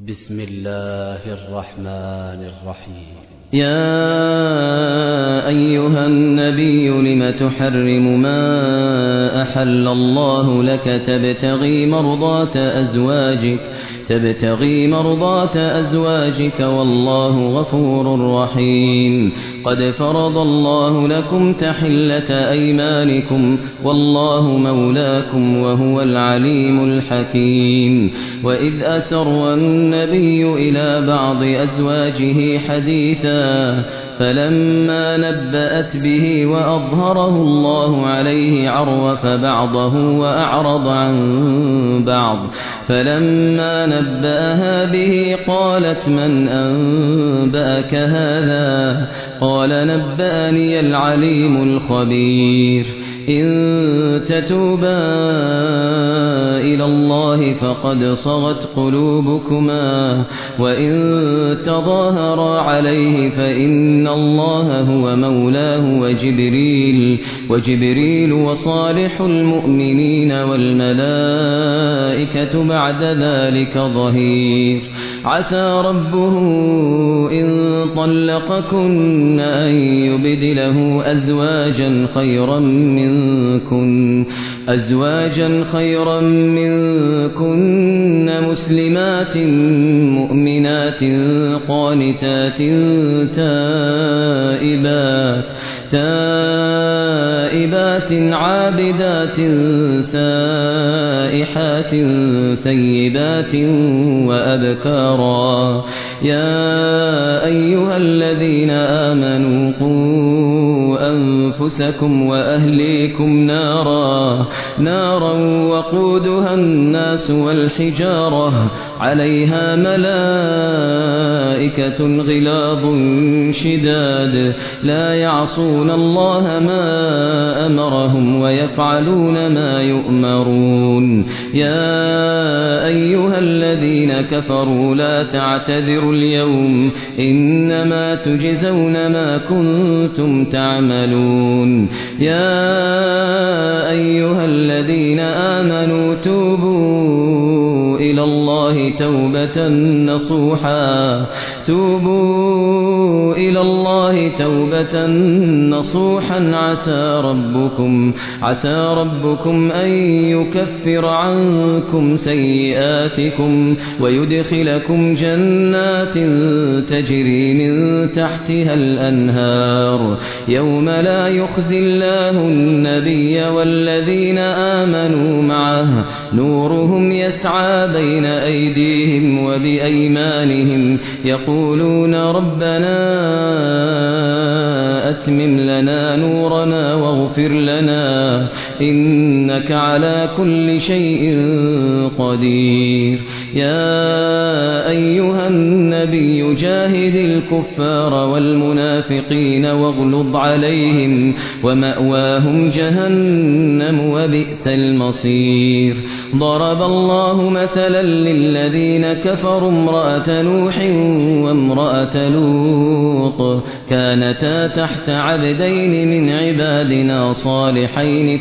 بسم الله الرحمن الرحيم. يا أيها النبي لم تحرم ما أحل الله لك تبتغي مرضات أزواجك والله غفور رحيم. قد فرض الله لكم تحلة أيمانكم والله مولاكم وهو العليم الحكيم. وإذ أسر النبي إلى بعض أزواجه حديثا فلما نبأت به وأظهره الله عليه عرف بعضه وأعرض عن بعض. فلما نبأها به قالت من أنبأك هذا؟ قال نبأني العليم الخبير. إن تتوبا إلى الله فقد صغت قلوبكما وإن تظاهرا عليه فإن الله هو مولاه وجبريل وصالح المؤمنين والملائكة بعد ذلك ظهير. عسى ربه إن طلقكن أن يبدله أزواجا خيرا منكن مسلمات مؤمنات قانتات تائبات عابدات سائحات ثيبات وأبكارا. يا أيها الذين آمنوا قوا أنفسكم وأهليكم نارا وقودها الناس والحجارة عليها ملائكة غلاظ شداد لا يعصون الله ما أمرهم ويفعلون ما يؤمرون. يا أيها الذين كفروا لا تعتذروا اليوم إنما تجزون ما كنتم تعملون. يا أيها الذين آمنوا توبوا إلى الله توبة نصوحا عسى ربكم أن يكفر عنكم سيئاتكم ويدخلكم جنات تجري من تحتها الأنهار يوم لا يخزي الله النبي والذين آمنوا معه نورهم يسعى بين أيديهم وبأيمانهم يقولون ربنا أتمم لنا نورنا واغفر لنا إنك على كل شيء قدير. يا أيها النبي جاهد الكفار والمنافقين واغلظ عليهم ومأواهم جهنم وبئس المصير. ضرب الله مثلا للذين كفروا امرأة نوح وامرأة لوط كانتا تحت عبدين من عبادنا صالحين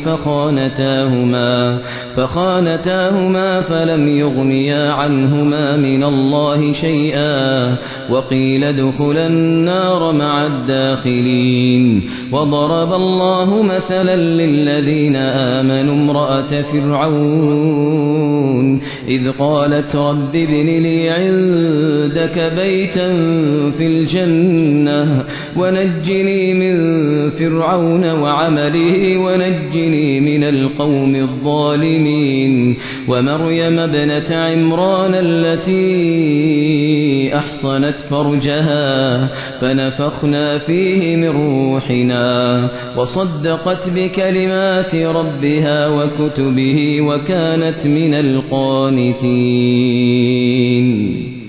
فخانتاهما فلم يغنيا عنهما من الله شيئا وقيل ادخلا النار مع الداخلين. وضرب الله مثلا للذين آمنوا امرأة فرعون إذ قالت رب ابن لي عندك بيتا في الجنة ونجني من فرعون وعمله ونجني من القوم الظالمين. ومريم ابنة عمران التي أحصنت فرجها فنفخنا فيه من روحنا وصدقت بكلمات ربها وكتبه وكانت من القانتين.